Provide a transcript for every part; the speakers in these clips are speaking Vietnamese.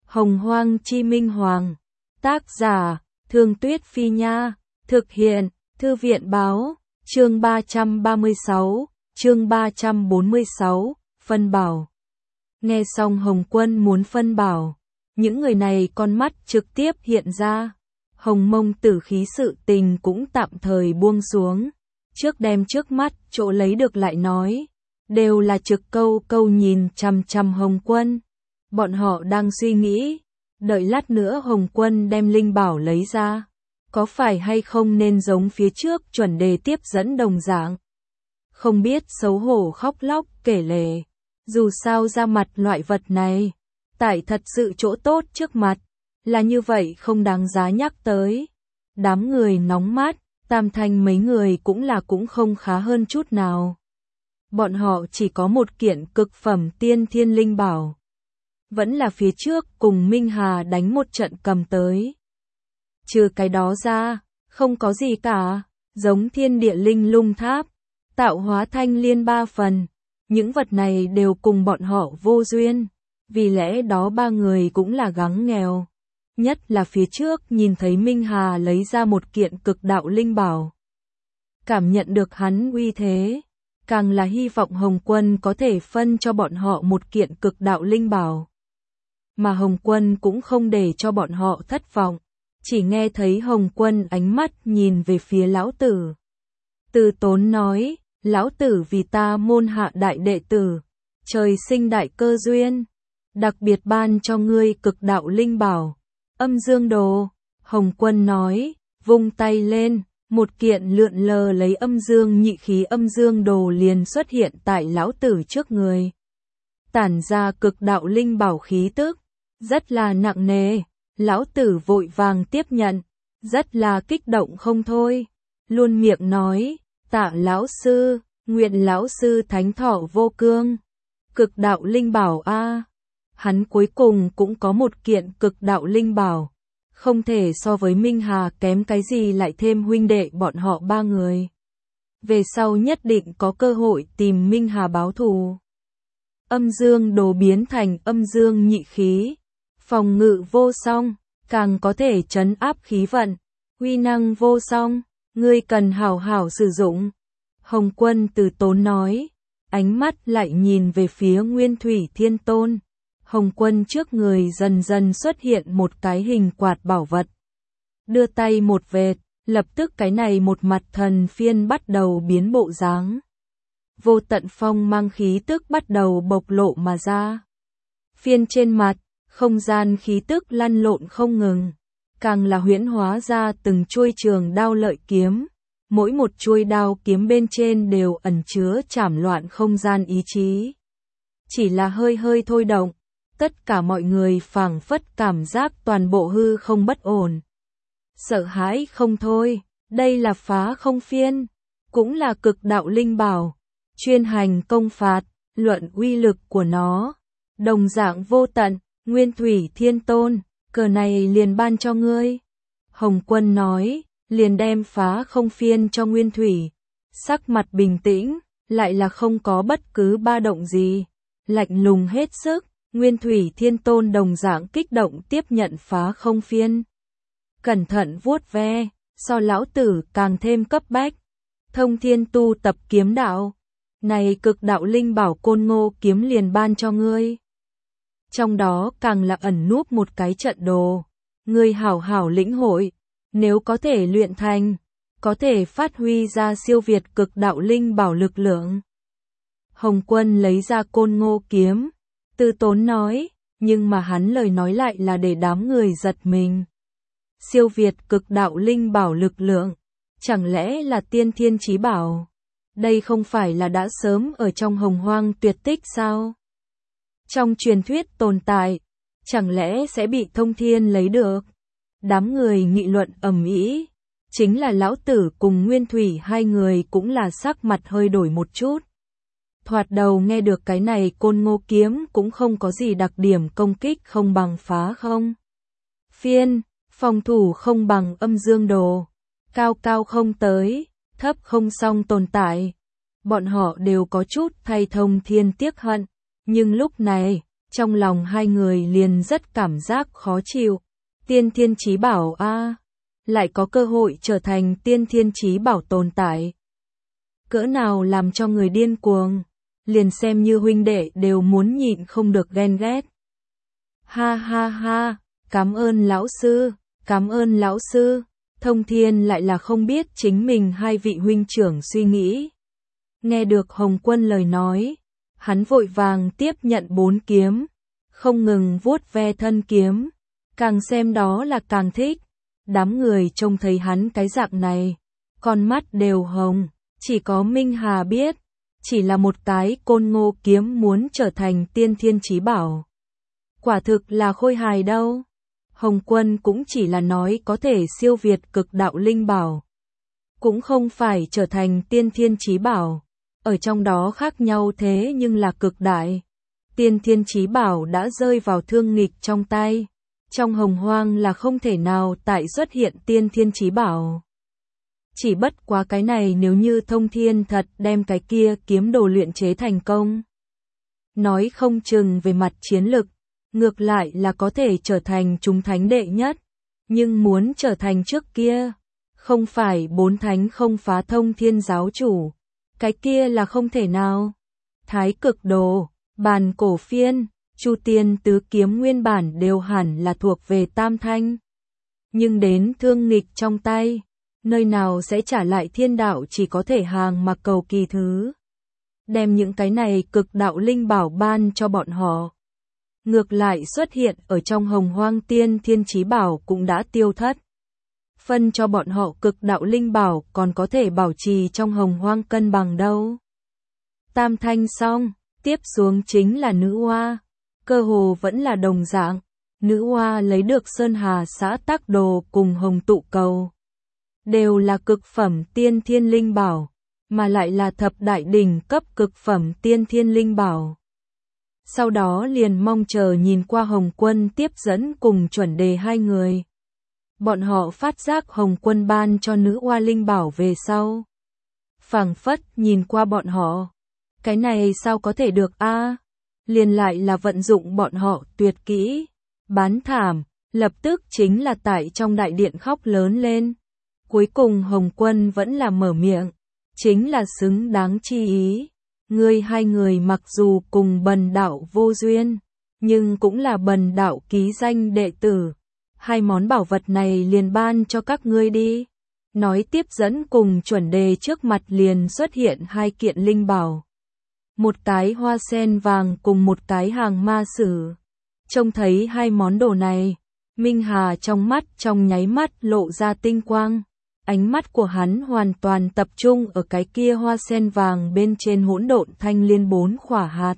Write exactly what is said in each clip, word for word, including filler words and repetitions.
Hồng Hoang Chi Minh Hoàng. Tác giả, Thương Tuyết Phi Nha. Thực hiện, Thư viện Báo. Chương ba trăm ba mươi sáu, chương ba trăm bốn mươi sáu, phân bảo. Nghe xong Hồng Quân muốn phân bảo, những người này con mắt trực tiếp hiện ra. Hồng Mông tử khí sự tình cũng tạm thời buông xuống. Trước đem trước mắt chỗ lấy được lại nói, đều là trực câu câu nhìn chằm chằm Hồng Quân. Bọn họ đang suy nghĩ, đợi lát nữa Hồng Quân đem linh bảo lấy ra, có phải hay không nên giống phía trước chuẩn đề tiếp dẫn đồng dạng. Không biết xấu hổ khóc lóc kể lể, dù sao ra mặt loại vật này, tại thật sự chỗ tốt trước mặt, là như vậy không đáng giá nhắc tới. Đám người nóng mát, Tam Thanh mấy người cũng là cũng không khá hơn chút nào. Bọn họ chỉ có một kiện cực phẩm tiên thiên linh bảo. Vẫn là phía trước cùng Minh Hà đánh một trận cầm tới. Trừ cái đó ra, không có gì cả, giống thiên địa linh lung tháp, tạo hóa thanh liên ba phần. Những vật này đều cùng bọn họ vô duyên, vì lẽ đó ba người cũng là gắng nghèo. Nhất là phía trước nhìn thấy Minh Hà lấy ra một kiện cực đạo linh bảo. Cảm nhận được hắn uy thế, càng là hy vọng Hồng Quân có thể phân cho bọn họ một kiện cực đạo linh bảo. Mà Hồng Quân cũng không để cho bọn họ thất vọng, chỉ nghe thấy Hồng Quân ánh mắt nhìn về phía lão tử. Từ Tốn nói, lão tử vì ta môn hạ đại đệ tử, trời sinh đại cơ duyên, đặc biệt ban cho ngươi cực đạo linh bảo, âm dương đồ. Hồng Quân nói, vung tay lên, một kiện lượn lờ lấy âm dương nhị khí âm dương đồ liền xuất hiện tại lão tử trước người. Tản ra cực đạo linh bảo khí tức, rất là nặng nề, lão tử vội vàng tiếp nhận, rất là kích động không thôi, luôn miệng nói, tạ lão sư, nguyện lão sư thánh thọ vô cương, cực đạo linh bảo a. Hắn cuối cùng cũng có một kiện cực đạo linh bảo, không thể so với Minh Hà kém cái gì, lại thêm huynh đệ bọn họ ba người. Về sau nhất định có cơ hội tìm Minh Hà báo thù. Âm dương đồ biến thành âm dương nhị khí, phòng ngự vô song, càng có thể trấn áp khí vận, uy năng vô song, ngươi cần hảo hảo sử dụng. Hồng Quân Từ Tốn nói, ánh mắt lại nhìn về phía Nguyên Thủy Thiên Tôn. Hồng Quân trước người dần dần xuất hiện một cái hình quạt bảo vật. Đưa tay một vệt, lập tức cái này một mặt thần phiên bắt đầu biến bộ dáng. Vô tận phong mang khí tức bắt đầu bộc lộ mà ra. Phiên trên mặt, không gian khí tức lăn lộn không ngừng, càng là huyễn hóa ra từng chuôi trường đao lợi kiếm. Mỗi một chuôi đao kiếm bên trên đều ẩn chứa trảm loạn không gian ý chí. Chỉ là hơi hơi thôi động, tất cả mọi người phảng phất cảm giác toàn bộ hư không bất ổn. Sợ hãi không thôi, đây là phá không phiên, cũng là cực đạo linh bảo, chuyên hành công phạt, luận uy lực của nó. Đồng dạng vô tận, Nguyên Thủy Thiên Tôn, cờ này liền ban cho ngươi. Hồng Quân nói, liền đem phá không phiên cho Nguyên Thủy. Sắc mặt bình tĩnh, lại là không có bất cứ ba động gì, lạnh lùng hết sức. Nguyên Thủy Thiên Tôn đồng dạng kích động tiếp nhận phá không phiên. Cẩn thận vuốt ve, so lão tử càng thêm cấp bách. Thông thiên tu tập kiếm đạo, này cực đạo linh bảo Côn Ngô kiếm liền ban cho ngươi. Trong đó càng là ẩn núp một cái trận đồ, ngươi hảo hảo lĩnh hội, nếu có thể luyện thành, có thể phát huy ra siêu việt cực đạo linh bảo lực lượng. Hồng Quân lấy ra Côn Ngô kiếm. Từ Tốn nói, nhưng mà hắn lời nói lại là để đám người giật mình. Siêu việt cực đạo linh bảo lực lượng, chẳng lẽ là tiên thiên chí bảo? Đây không phải là đã sớm ở trong hồng hoang tuyệt tích sao? Trong truyền thuyết tồn tại, chẳng lẽ sẽ bị thông thiên lấy được? Đám người nghị luận ầm ĩ, chính là lão tử cùng Nguyên Thủy hai người cũng là sắc mặt hơi đổi một chút. Thoạt đầu nghe được cái này Côn Ngô kiếm cũng không có gì đặc điểm công kích không bằng phá không phiên, phòng thủ không bằng âm dương đồ, cao cao không tới, thấp không song tồn tại. Bọn họ đều có chút thay thông thiên tiếc hận, nhưng lúc này, Trong lòng hai người liền rất cảm giác khó chịu. Tiên Thiên Chí Bảo a, lại có cơ hội trở thành Tiên Thiên Chí Bảo tồn tại. Cỡ nào làm cho người điên cuồng, liền xem như huynh đệ đều muốn nhịn không được ghen ghét. Ha ha ha, cảm ơn lão sư, cảm ơn lão sư. Thông Thiên lại là không biết chính mình hai vị huynh trưởng suy nghĩ. Nghe được Hồng Quân lời nói, hắn vội vàng tiếp nhận bốn kiếm, không ngừng vuốt ve thân kiếm, càng xem đó là càng thích. Đám người trông thấy hắn cái dạng này, con mắt đều hồng, chỉ có Minh Hà biết, chỉ là một cái côn ngô kiếm muốn trở thành Tiên Thiên Chí Bảo. Quả thực là khôi hài đâu. Hồng Quân cũng chỉ là nói có thể siêu việt cực đạo linh bảo, cũng không phải trở thành Tiên Thiên Chí Bảo. Ở trong đó khác nhau thế nhưng là cực đại. Tiên Thiên Chí Bảo đã rơi vào Thương Nghịch trong tay, trong hồng hoang là không thể nào tại xuất hiện Tiên Thiên Chí Bảo. Chỉ bất quá cái này nếu như Thông Thiên thật đem cái kia kiếm đồ luyện chế thành công, nói không chừng về mặt chiến lực, ngược lại là có thể trở thành chúng thánh đệ nhất, nhưng muốn trở thành trước kia, không phải bốn thánh không phá Thông Thiên giáo chủ, cái kia là không thể nào. Thái Cực Đồ, Bàn Cổ Phiên, Chu Tiên Tứ Kiếm nguyên bản đều hẳn là thuộc về Tam Thanh, nhưng đến Thương Nghịch trong tay, nơi nào sẽ trả lại thiên đạo, chỉ có thể hàng mà cầu kỳ thứ. Đem những cái này cực đạo linh bảo ban cho bọn họ. Ngược lại xuất hiện ở trong hồng hoang Tiên Thiên Chí Bảo cũng đã tiêu thất. Phân cho bọn họ cực đạo linh bảo còn có thể bảo trì trong hồng hoang cân bằng đâu. Tam Thanh xong, tiếp xuống chính là Nữ Oa. Cơ hồ vẫn là đồng dạng. Nữ Oa lấy được Sơn Hà Xã Tắc Đồ cùng Hồng Tụ Cầu. Đều là cực phẩm Tiên Thiên Linh Bảo, mà lại là thập đại đỉnh cấp cực phẩm Tiên Thiên Linh Bảo. Sau đó liền mong chờ nhìn qua Hồng Quân tiếp dẫn cùng Chuẩn Đề hai người. Bọn họ phát giác Hồng Quân ban cho Nữ Oa linh bảo về sau. Phảng phất nhìn qua bọn họ. Cái này sao có thể được a? À? Liền lại là vận dụng bọn họ tuyệt kỹ. Bán thảm, lập tức chính là tại trong đại điện khóc lớn lên. Cuối cùng Hồng Quân vẫn là mở miệng. Chính là xứng đáng chi ý. Ngươi hai người mặc dù cùng Bần đạo vô duyên, nhưng cũng là Bần đạo ký danh đệ tử. Hai món bảo vật này liền ban cho các ngươi đi. Nói tiếp dẫn cùng Chuẩn Đề trước mặt liền xuất hiện hai kiện linh bảo. Một cái hoa sen vàng cùng một cái hàng ma sử. Trông thấy hai món đồ này, Minh Hà trong mắt trong nháy mắt lộ ra tinh quang. Ánh mắt của hắn hoàn toàn tập trung ở cái kia hoa sen vàng bên trên hỗn độn thanh liên bốn khỏa hạt.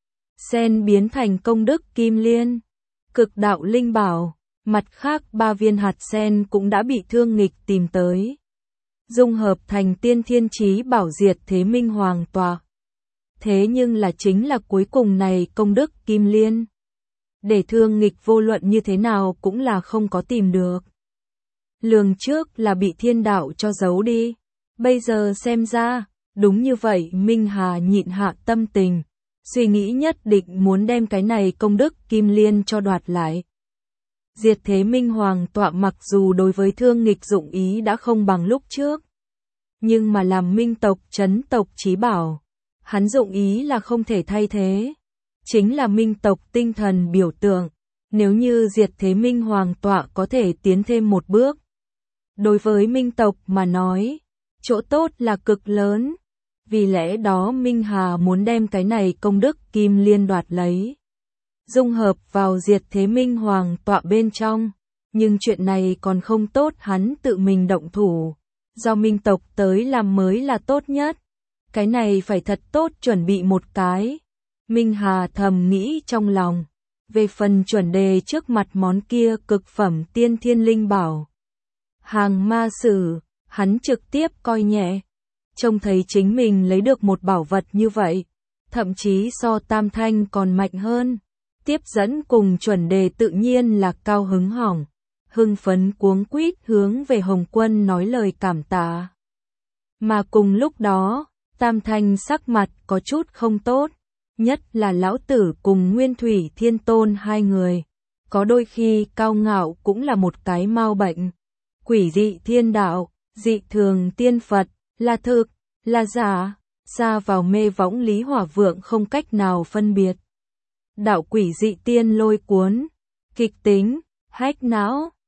Sen biến thành công đức kim liên, cực đạo linh bảo. Mặt khác ba viên hạt sen cũng đã bị Thương Nghịch tìm tới. Dung hợp thành Tiên Thiên Chí Bảo diệt thế minh hoàng tọa. Thế nhưng là chính là cuối cùng này công đức kim liên. Để Thương Nghịch vô luận như thế nào cũng là không có tìm được. Lường trước là bị thiên đạo cho giấu đi. Bây giờ xem ra, đúng như vậy Minh Hà nhịn hạ tâm tình. Suy nghĩ nhất định muốn đem cái này công đức kim liên cho đoạt lại. Diệt thế minh hoàng tọa mặc dù đối với Thương Nghịch dụng ý đã không bằng lúc trước, nhưng mà làm minh tộc chấn tộc chí bảo, hắn dụng ý là không thể thay thế. Chính là minh tộc tinh thần biểu tượng, nếu như diệt thế minh hoàng tọa có thể tiến thêm một bước. Đối với minh tộc mà nói, chỗ tốt là cực lớn, vì lẽ đó Minh Hà muốn đem cái này công đức kim liên đoạt lấy. Dung hợp vào diệt thế minh hoàng tọa bên trong, nhưng chuyện này còn không tốt hắn tự mình động thủ, do minh tộc tới làm mới là tốt nhất. Cái này phải thật tốt chuẩn bị một cái. Minh Hà thầm nghĩ trong lòng, về phần Chuẩn Đề trước mặt món kia cực phẩm Tiên Thiên Linh bảo. Hàng ma sử, hắn trực tiếp coi nhẹ, trông thấy chính mình lấy được một bảo vật như vậy, thậm chí so Tam Thanh còn mạnh hơn. Tiếp dẫn cùng Chuẩn Đề tự nhiên là cao hứng hỏng, hưng phấn cuống quýt hướng về Hồng Quân nói lời cảm tạ. Mà cùng lúc đó, Tam Thanh sắc mặt có chút không tốt, nhất là lão tử cùng Nguyên Thủy Thiên Tôn hai người. Có đôi khi cao ngạo cũng là một cái mau bệnh. Quỷ dị thiên đạo, dị thường tiên Phật, là thực, là giả, xa vào mê võng Lý Hỏa Vượng không cách nào phân biệt. Đạo quỷ dị tiên lôi cuốn, kịch tính, hách não.